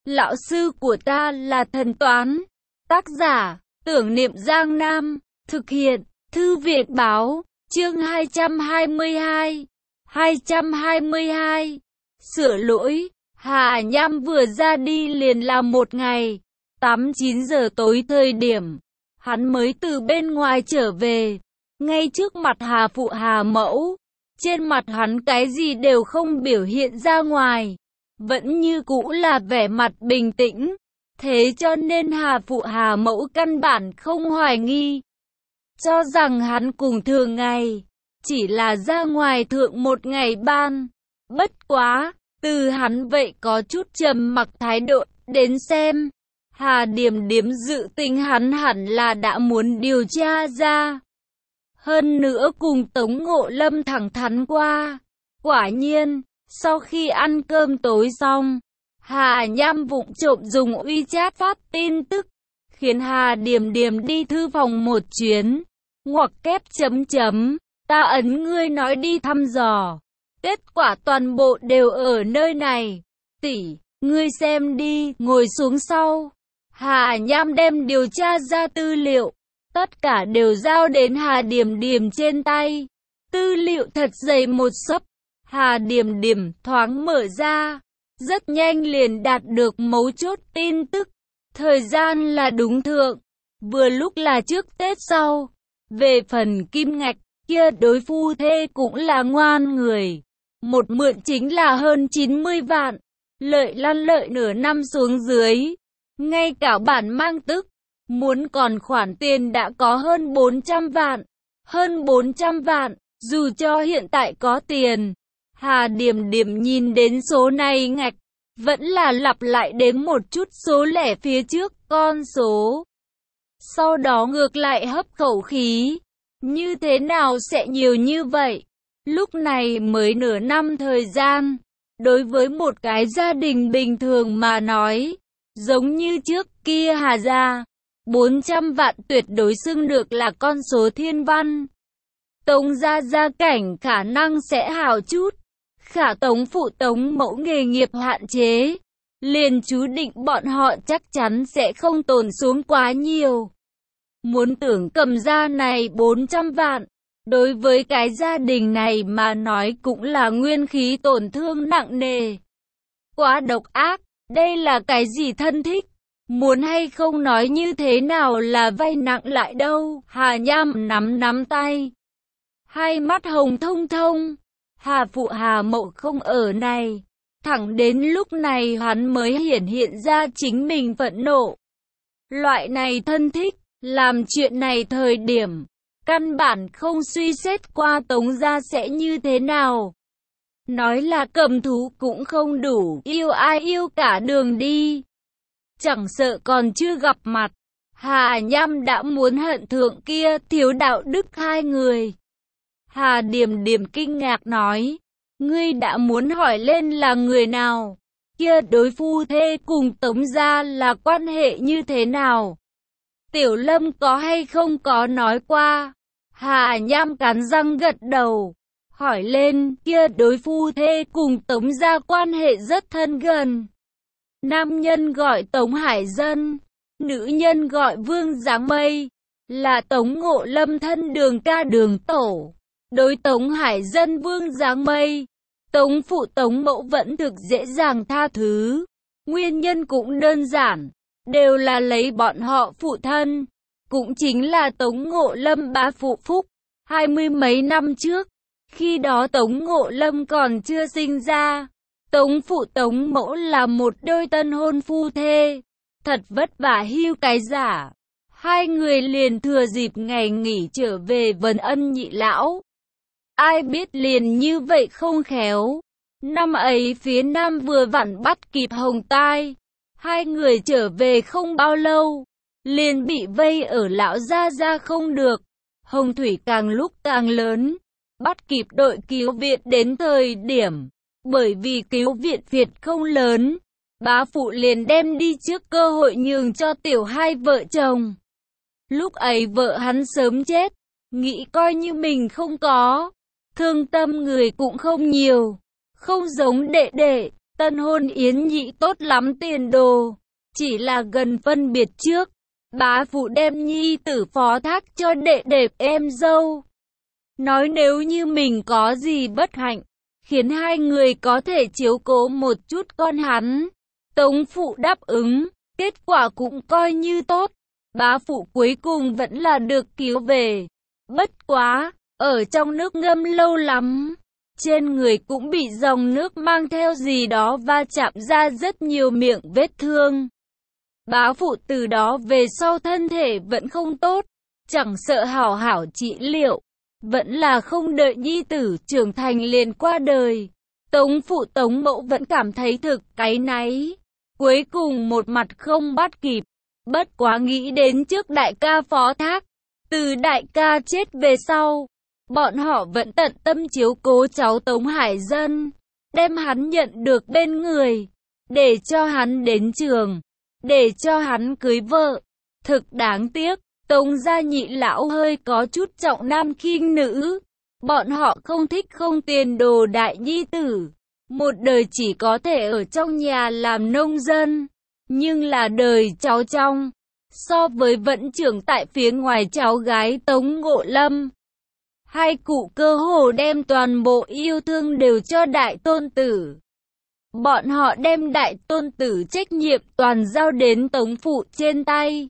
Lão sư của ta là thần toán. Tác giả, Tưởng Niệm Giang Nam. Thực hiện, Thư viện báo. Chương 222. 222. Sửa lỗi. Hà Nham vừa ra đi liền là một ngày. 8-9 giờ tối thời điểm hắn mới từ bên ngoài trở về. Ngay trước mặt Hà Phụ Hà Mẫu, trên mặt hắn cái gì đều không biểu hiện ra ngoài, vẫn như cũ là vẻ mặt bình tĩnh. Thế cho nên Hà Phụ Hà Mẫu căn bản không hoài nghi, cho rằng hắn cùng thường ngày, chỉ là ra ngoài thượng một ngày ban. Bất quá, từ hắn vậy có chút trầm mặc thái độ đến xem, Hà Điềm Điềm dự tính hắn hẳn là đã muốn điều tra ra. Hơn nữa cùng Tống Ngộ Lâm thẳng thắn qua. Quả nhiên, sau khi ăn cơm tối xong, Hà Nham vụng trộm dùng WeChat phát tin tức, khiến Hà Điềm Điềm đi thư phòng một chuyến. Ngoặc kép chấm chấm, ta ấn ngươi nói đi thăm dò. Kết quả toàn bộ đều ở nơi này. Tỷ, ngươi xem đi, ngồi xuống sau. Hà Nham đem điều tra ra tư liệu, tất cả đều giao đến Hà Điềm Điềm trên tay. Tư liệu thật dày một xấp. Hà Điềm Điềm thoáng mở ra, rất nhanh liền đạt được mấu chốt tin tức. Thời gian là đúng thượng, vừa lúc là trước Tết sau. Về phần kim ngạch, kia đối phu thê cũng là ngoan người. Một mượn chính là hơn 90 vạn, lợi lăn lợi nửa năm xuống dưới. Ngay cả bản mang tức, muốn còn khoản tiền đã có hơn 400 vạn. Hơn 400 vạn, dù cho hiện tại có tiền. Hà Điềm Điềm nhìn đến số này ngạch, vẫn là lặp lại đến một chút số lẻ phía trước con số. Sau đó ngược lại hấp khẩu khí, như thế nào sẽ nhiều như vậy? Lúc này mới nửa năm thời gian, đối với một cái gia đình bình thường mà nói, giống như trước kia Hà gia, 400 vạn tuyệt đối xưng được là con số thiên văn. Tống gia cảnh khả năng sẽ hào chút, khả Tống phụ Tống mẫu nghề nghiệp hạn chế, liền chú định bọn họ chắc chắn sẽ không tồn xuống quá nhiều. Muốn tưởng cầm ra này 400 vạn, đối với cái gia đình này mà nói cũng là nguyên khí tổn thương nặng nề. Quá độc ác, đây là cái gì thân thích? Muốn hay không nói như thế nào là vay nặng lại đâu? Hà Nham nắm tay, hai mắt hồng thông thông. Hà Phụ Hà Mậu không ở này. Thẳng đến lúc này hắn mới hiện ra chính mình phẫn nộ. Loại này thân thích, làm chuyện này thời điểm, căn bản không suy xét qua Tống gia sẽ như thế nào. Nói là cầm thú cũng không đủ, yêu ai yêu cả đường đi. Chẳng sợ còn chưa gặp mặt, Hà Nham đã muốn hận thượng kia thiếu đạo đức hai người. Hà Điềm Điềm kinh ngạc nói, ngươi đã muốn hỏi lên là người nào? Kia đối phu thê cùng Tống gia là quan hệ như thế nào? Tiểu Lâm có hay không có nói qua? Hà Nham cắn răng gật đầu, hỏi lên, kia đối phu thê cùng Tống gia quan hệ rất thân gần. Nam nhân gọi Tống Hải Dân, nữ nhân gọi Vương Giáng Mây, là Tống Ngộ Lâm thân đường ca đường tổ. Đối Tống Hải Dân Vương Giáng Mây, Tống phụ Tống mẫu vẫn thực dễ dàng tha thứ. Nguyên nhân cũng đơn giản, đều là lấy bọn họ phụ thân, cũng chính là Tống Ngộ Lâm bá phụ phúc. 20 mấy năm trước, khi đó Tống Ngộ Lâm còn chưa sinh ra, Tống phụ Tống mẫu là một đôi tân hôn phu thê, thật vất vả hưu cái giả. Hai người liền thừa dịp ngày nghỉ trở về vân ân nhị lão. Ai biết liền như vậy không khéo. Năm ấy phía Nam vừa vặn bắt kịp hồng tai. Hai người trở về không bao lâu, liền bị vây ở lão gia không được. Hồng thủy càng lúc càng lớn, bắt kịp đội cứu viện đến thời điểm. Bởi vì cứu viện Việt không lớn, bá phụ liền đem đi trước cơ hội nhường cho tiểu hai vợ chồng. Lúc ấy vợ hắn sớm chết, nghĩ coi như mình không có. Thương tâm người cũng không nhiều, không giống đệ đệ, tân hôn yến nhị tốt lắm tiền đồ, chỉ là gần phân biệt trước, bá phụ đem nhi tử phó thác cho đệ đệ em dâu. Nói nếu như mình có gì bất hạnh, khiến hai người có thể chiếu cố một chút con hắn. Tống phụ đáp ứng, kết quả cũng coi như tốt. Bá phụ cuối cùng vẫn là được cứu về. Bất quá, ở trong nước ngâm lâu lắm, trên người cũng bị dòng nước mang theo gì đó va chạm ra rất nhiều miệng vết thương. Bá phụ từ đó về sau thân thể vẫn không tốt, chẳng sợ hảo hảo trị liệu, vẫn là không đợi nhi tử trưởng thành liền qua đời. Tống phụ Tống mẫu vẫn cảm thấy thực cáy náy, cuối cùng một mặt không bắt kịp. Bất quá nghĩ đến trước đại ca phó thác, từ đại ca chết về sau, bọn họ vẫn tận tâm chiếu cố cháu Tống Hải Dân, đem hắn nhận được bên người, để cho hắn đến trường, để cho hắn cưới vợ. Thực đáng tiếc, Tống gia nhị lão hơi có chút trọng nam khinh nữ, bọn họ không thích không tiền đồ đại nhi tử, một đời chỉ có thể ở trong nhà làm nông dân, nhưng là đời cháu trong, so với vẫn trưởng tại phía ngoài cháu gái Tống Ngộ Lâm. Hai cụ cơ hồ đem toàn bộ yêu thương đều cho đại tôn tử. Bọn họ đem đại tôn tử trách nhiệm toàn giao đến Tống phụ trên tay.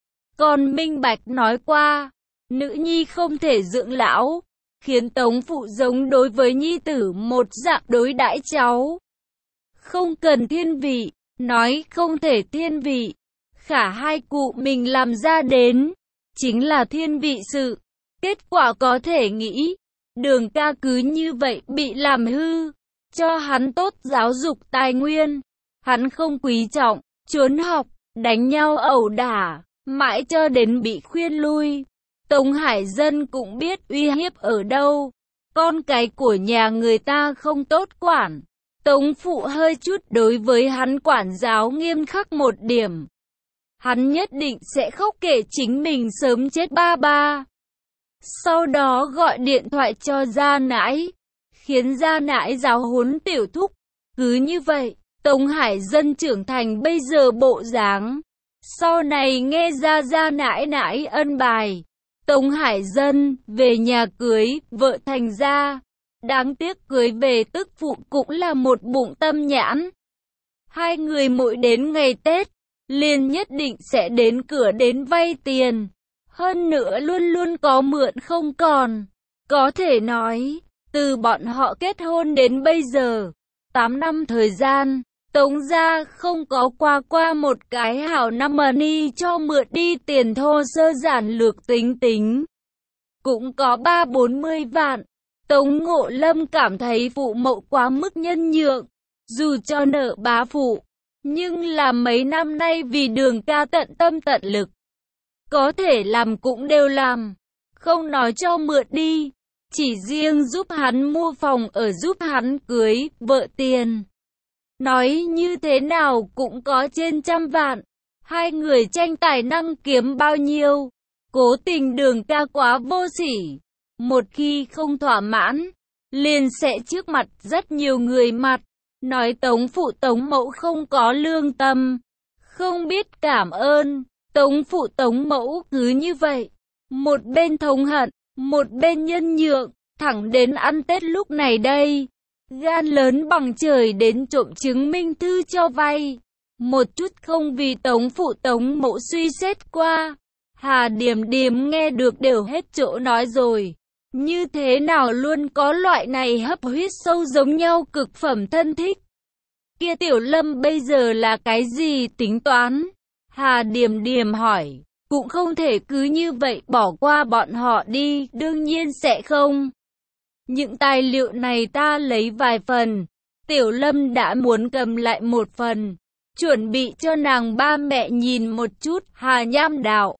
Còn minh bạch nói qua, nữ nhi không thể dưỡng lão, khiến Tống phụ giống đối với nhi tử một dạng đối đãi cháu. Không cần thiên vị, nói không thể thiên vị, khả hai cụ mình làm ra đến, chính là thiên vị sự. Kết quả có thể nghĩ, Đường ca cứ như vậy bị làm hư, cho hắn tốt giáo dục tài nguyên, hắn không quý trọng, trốn học, đánh nhau ẩu đả, mãi cho đến bị khuyên lui. Tống Hải Dân cũng biết uy hiếp ở đâu, con cái của nhà người ta không tốt quản. Tống phụ hơi chút đối với hắn quản giáo nghiêm khắc một điểm. Hắn nhất định sẽ khóc kể chính mình sớm chết ba ba. Sau đó gọi điện thoại cho gia nãi, khiến gia nãi giáo huấn tiểu thúc. Cứ như vậy, Tống Hải Dân trưởng thành bây giờ bộ dáng. Sau này nghe ra gia nãi nãi ân bài, Tống Hải Dân về nhà cưới vợ thành ra. Đáng tiếc cưới về tức phụ cũng là một bụng tâm nhãn. Hai người mỗi đến ngày Tết, liền nhất định sẽ đến cửa đến vay tiền. Hơn nữa luôn luôn có mượn không còn. Có thể nói, từ bọn họ kết hôn đến bây giờ, 8 năm thời gian, Tống gia không có qua một cái hảo năm money cho mượn đi tiền thô sơ giản lược tính tính. Cũng có 30-40 vạn. Tống Ngộ Lâm cảm thấy phụ mẫu quá mức nhân nhượng, dù cho nợ bá phụ, nhưng là mấy năm nay vì Đường ca tận tâm tận lực, có thể làm cũng đều làm, không nói cho mượn đi, chỉ riêng giúp hắn mua phòng ở giúp hắn cưới vợ tiền. Nói như thế nào cũng có trên 100 vạn, hai người tranh tài năng kiếm bao nhiêu. Cố tình Đường ca quá vô sỉ, một khi không thỏa mãn, liền sẽ trước mặt rất nhiều người mặt, nói Tống phụ Tống mẫu không có lương tâm, không biết cảm ơn. Tống phụ Tống mẫu cứ như vậy, một bên thống hận, một bên nhân nhượng, thẳng đến ăn Tết lúc này đây, gan lớn bằng trời đến trộm chứng minh thư cho vay, một chút không vì Tống phụ Tống mẫu suy xét qua. Hà Điềm Điềm nghe được đều hết chỗ nói rồi, như thế nào luôn có loại này hấp huyết sâu giống nhau cực phẩm thân thích. Kia Tiểu Lâm bây giờ là cái gì tính toán? Hà Điềm Điềm hỏi, cũng không thể cứ như vậy bỏ qua bọn họ đi, đương nhiên sẽ không. Những tài liệu này ta lấy vài phần, Tiểu Lâm đã muốn cầm lại một phần, chuẩn bị cho nàng ba mẹ nhìn một chút. Hà Nham đạo,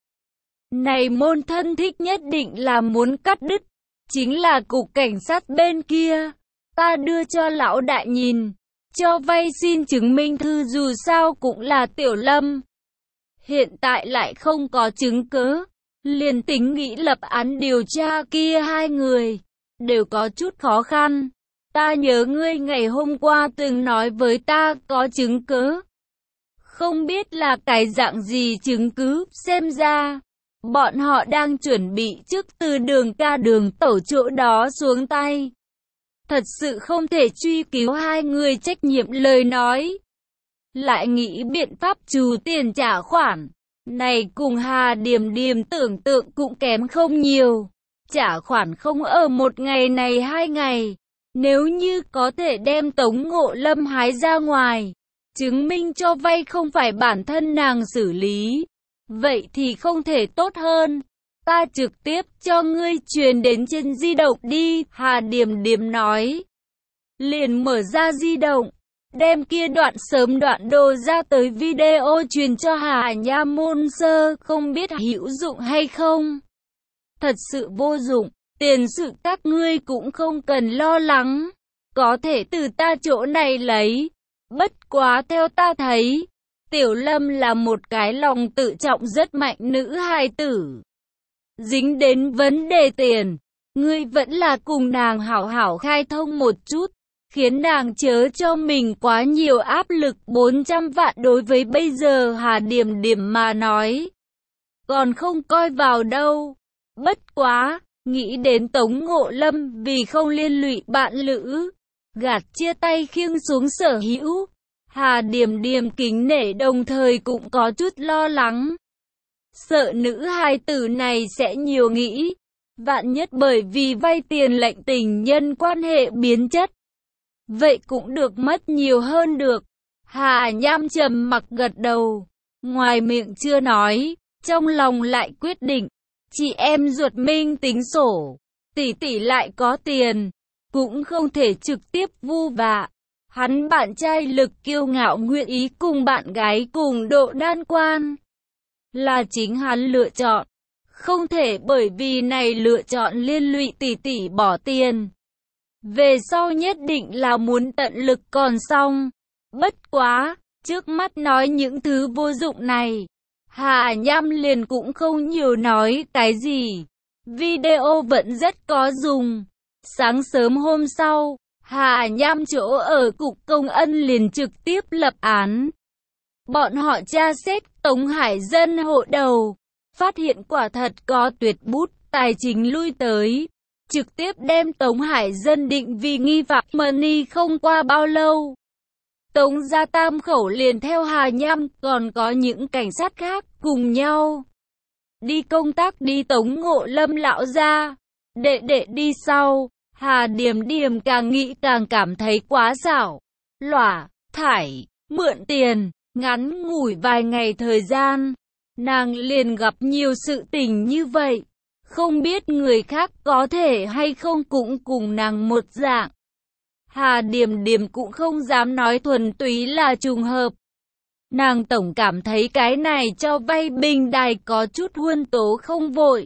này môn thân thích nhất định là muốn cắt đứt, chính là cục cảnh sát bên kia, ta đưa cho lão đại nhìn, cho vay xin chứng minh thư dù sao cũng là Tiểu Lâm. Hiện tại lại không có chứng cứ, liền tính nghĩ lập án điều tra kia hai người, đều có chút khó khăn. Ta nhớ ngươi ngày hôm qua từng nói với ta có chứng cứ. Không biết là cái dạng gì chứng cứ, xem ra bọn họ đang chuẩn bị trước từ đường ca đường tẩu chỗ đó xuống tay. Thật sự không thể truy cứu hai người trách nhiệm lời nói. Lại nghĩ biện pháp trù tiền trả khoản. Này cùng Hà Điềm Điềm tưởng tượng cũng kém không nhiều. Trả khoản không ở một ngày này 2 ngày. Nếu như có thể đem Tống Ngộ Lâm hái ra ngoài, chứng minh cho vay không phải bản thân nàng xử lý, vậy thì không thể tốt hơn. Ta trực tiếp cho ngươi truyền đến trên di động đi, Hà Điềm Điềm nói. Liền mở ra di động, đem kia đoạn sớm đoạn đồ ra tới video truyền cho Hà Nha Môn Sơ, không biết hữu dụng hay không. Thật sự vô dụng, tiền sự các ngươi cũng không cần lo lắng, có thể từ ta chỗ này lấy. Bất quá theo ta thấy, Tiểu Lâm là một cái lòng tự trọng rất mạnh nữ hài tử. Dính đến vấn đề tiền, ngươi vẫn là cùng nàng hảo hảo khai thông một chút, khiến nàng chớ cho mình quá nhiều áp lực. 400 vạn đối với bây giờ Hà Điềm Điềm mà nói, còn không coi vào đâu. Bất quá, nghĩ đến Tống Ngộ Lâm vì không liên lụy bạn lữ, gạt chia tay khiêng xuống sở hữu, Hà Điềm Điềm kính nể đồng thời cũng có chút lo lắng. Sợ nữ hài tử này sẽ nhiều nghĩ, vạn nhất bởi vì vay tiền lệnh tình nhân quan hệ biến chất. Vậy cũng được mất nhiều hơn được. Hà Nham trầm mặc gật đầu, ngoài miệng chưa nói, trong lòng lại quyết định. Chị em ruột minh tính sổ, tỷ tỷ lại có tiền, cũng không thể trực tiếp vu vạ. Hắn bạn trai lực kiêu ngạo nguyện ý cùng bạn gái cùng độ đan quan, là chính hắn lựa chọn. Không thể bởi vì này lựa chọn liên lụy tỷ tỷ bỏ tiền. Về sau nhất định là muốn tận lực còn xong. Bất quá, trước mắt nói những thứ vô dụng này, Hà Nham liền cũng không nhiều nói cái gì. Video vẫn rất có dùng. Sáng sớm hôm sau, Hà Nham chỗ ở cục công ân liền trực tiếp lập án. Bọn họ tra xét Tống Hải Dân hộ đầu, phát hiện quả thật có tuyệt bút tài chính lui tới, trực tiếp đem Tống Hải Dân định vì nghi phạm. Money không qua bao lâu, Tống gia tam khẩu liền theo Hà Nham, còn có những cảnh sát khác cùng nhau đi công tác đi Tống Ngộ Lâm lão gia. Đệ đi sau, Hà Điềm Điềm càng nghĩ càng cảm thấy quá xảo, lỏa, thải, mượn tiền. Ngắn ngủi vài ngày thời gian, nàng liền gặp nhiều sự tình như vậy. Không biết người khác có thể hay không cũng cùng nàng một dạng. Hà Điềm Điềm cũng không dám nói thuần túy là trùng hợp. Nàng tổng cảm thấy cái này cho vay bình đài có chút huân tố không vội.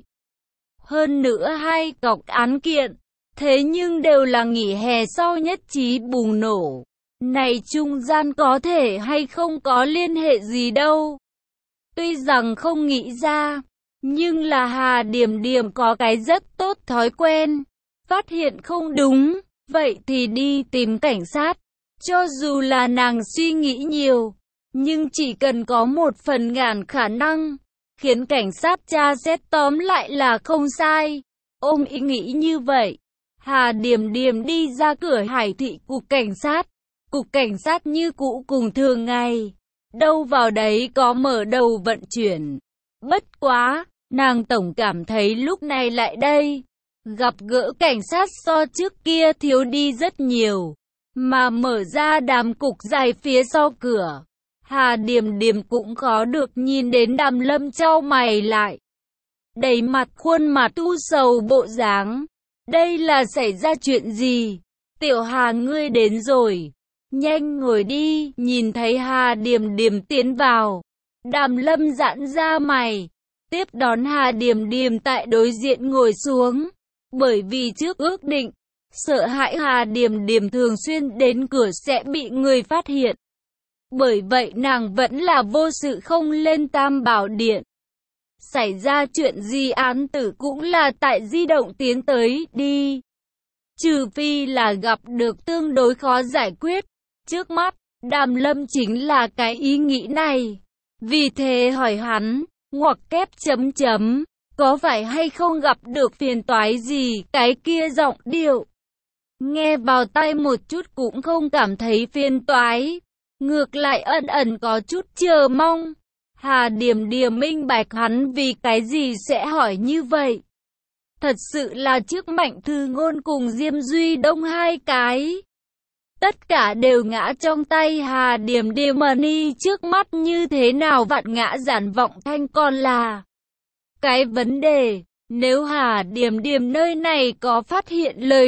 Hơn nữa hai cọc án kiện, thế nhưng đều là nghỉ hè sau nhất trí bùng nổ. Này trung gian có thể hay không có liên hệ gì đâu. Tuy rằng không nghĩ ra, nhưng là Hà Điềm Điềm có cái rất tốt thói quen. Phát hiện không đúng, vậy thì đi tìm cảnh sát. Cho dù là nàng suy nghĩ nhiều, nhưng chỉ cần có 1/1000 khả năng, khiến cảnh sát tra xét tóm lại là không sai. Ôm ý nghĩ như vậy, Hà Điềm Điềm đi ra cửa Hải thị cục cảnh sát. Cục cảnh sát như cũ cùng thường ngày, đâu vào đấy có mở đầu vận chuyển. Bất quá, nàng tổng cảm thấy lúc này lại đây, gặp gỡ cảnh sát so trước kia thiếu đi rất nhiều, mà mở ra đám cục dài phía sau cửa. Hà Điềm Điềm cũng có được nhìn đến Đàm Lâm chau mày lại, đầy mặt khuôn mặt u sầu bộ dáng. Đây là xảy ra chuyện gì? Tiểu Hà ngươi đến rồi. Nhanh ngồi đi. Nhìn thấy Hà Điềm Điềm tiến vào, Đàm Lâm giãn ra mày, tiếp đón Hà Điềm Điềm tại đối diện ngồi xuống. Bởi vì trước ước định, sợ hãi Hà Điềm Điềm thường xuyên đến cửa sẽ bị người phát hiện. Bởi vậy nàng vẫn là vô sự không lên Tam Bảo Điện. Xảy ra chuyện gì án tử cũng là tại di động tiến tới, đi. trừ phi là gặp được tương đối khó giải quyết. Trước mắt, Đàm Lâm chính là cái ý nghĩ này. Vì thế hỏi hắn, ngoặc kép chấm chấm, có phải hay không gặp được phiền toái gì? Cái kia giọng điệu nghe vào tai một chút cũng không cảm thấy phiền toái, ngược lại ẩn ẩn có chút chờ mong. Hà Điểm Điểm minh bạch hắn vì cái gì sẽ hỏi như vậy. Thật sự là trước Mạnh Thư Ngôn cùng Diêm Duy Đông hai cái, tất cả đều ngã trong tay Hà Điểm Điểm Money, trước mắt như thế nào vạn ngã giản vọng thanh còn là cái vấn đề. Nếu Hà Điểm Điểm nơi này có phát hiện lời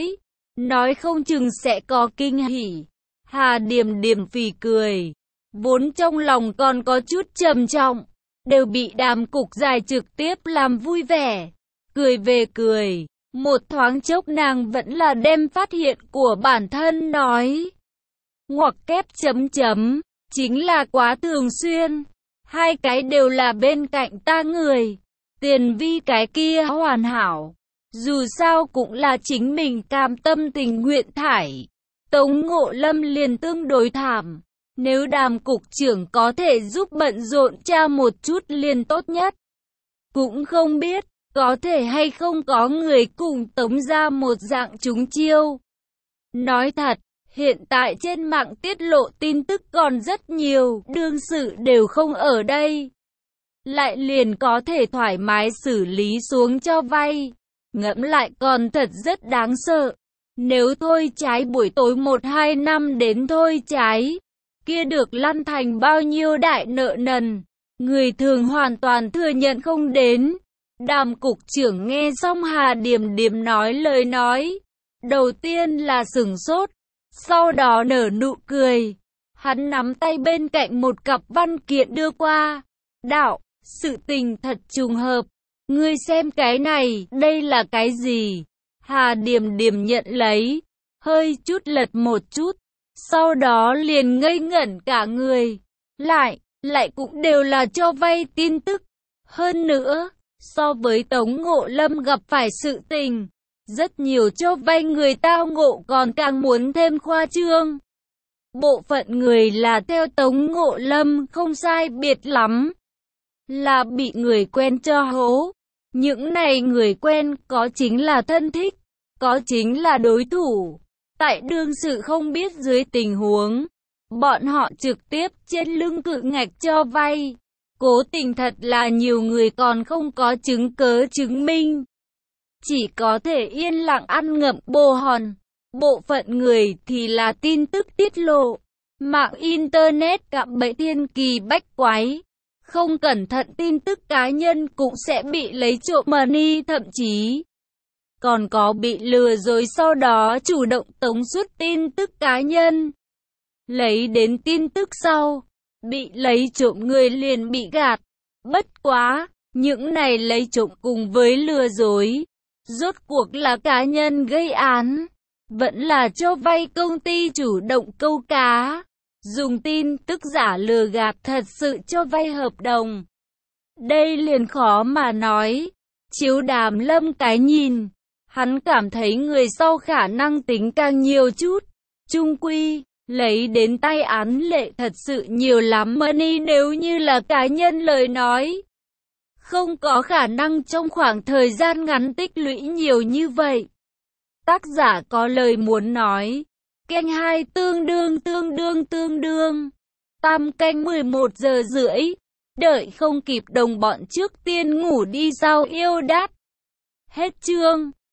nói không chừng sẽ có kinh hỉ. Hà Điểm Điểm phì cười, vốn trong lòng còn có chút trầm trọng, đều bị Đàm Cục Dài trực tiếp làm vui vẻ. Cười về cười, một thoáng chốc nàng vẫn là đem phát hiện của bản thân nói. Ngoặc kép chấm chấm, chính là quá thường xuyên. Hai cái đều là bên cạnh ta người. Tiền Vi cái kia hoàn hảo. Dù sao cũng là chính mình cam tâm tình nguyện thải. Tống Ngộ Lâm liền tương đối thảm. Nếu Đàm cục trưởng có thể giúp bận rộn tra một chút liền tốt nhất. Cũng không biết có thể hay không có người cùng Tống ra một dạng trúng chiêu. Nói thật, hiện tại trên mạng tiết lộ tin tức còn rất nhiều, đương sự đều không ở đây. Lại liền có thể thoải mái xử lý xuống cho vay. Ngẫm lại còn thật rất đáng sợ. Nếu thôi trái buổi tối 1-2 năm đến thôi trái, kia được lăn thành bao nhiêu đại nợ nần, người thường hoàn toàn thừa nhận không đến. Đàm cục trưởng nghe xong Hà Điểm Điểm nói lời nói, đầu tiên là sửng sốt, sau đó nở nụ cười. Hắn nắm tay bên cạnh một cặp văn kiện đưa qua. Đạo, sự tình thật trùng hợp. Ngươi xem cái này, đây là cái gì? Hà Điểm Điểm nhận lấy, hơi chút lật một chút, sau đó liền ngây ngẩn cả người. Lại cũng đều là cho vay tin tức. Hơn nữa, so với Tống Ngộ Lâm gặp phải sự tình, rất nhiều cho vay người tao ngộ còn càng muốn thêm khoa trương. Bộ phận người là theo Tống Ngộ Lâm không sai biệt lắm, là bị người quen cho hố. Những này người quen có chính là thân thích, có chính là đối thủ. Tại đương sự không biết dưới tình huống, bọn họ trực tiếp trên lưng cự ngạch cho vay. Cố tình thật là nhiều người còn không có chứng cớ chứng minh, chỉ có thể yên lặng ăn ngậm bồ hòn. Bộ phận người thì là tin tức tiết lộ, mạng internet cạm bẫy thiên kỳ bách quái. Không cẩn thận tin tức cá nhân cũng sẽ bị lấy trộm money, thậm chí còn có bị lừa dối sau đó chủ động tống xuất tin tức cá nhân. Lấy đến tin tức sau, bị lấy trộm người liền bị gạt. Bất quá, những này lấy trộm cùng với lừa dối, rốt cuộc là cá nhân gây án, vẫn là cho vay công ty chủ động câu cá, dùng tin tức giả lừa gạt thật sự cho vay hợp đồng. Đây liền khó mà nói. Chiếu Đàm Lâm cái nhìn, hắn cảm thấy người sau khả năng tính càng nhiều chút. Chung quy, lấy đến tay án lệ thật sự nhiều lắm money, nếu như là cá nhân lời nói, không có khả năng trong khoảng thời gian ngắn tích lũy nhiều như vậy. Tác giả có lời muốn nói. Canh 2 tương đương. Tam canh 11 giờ rưỡi. Đợi không kịp đồng bọn trước tiên ngủ đi sao yêu đát. Hết chương.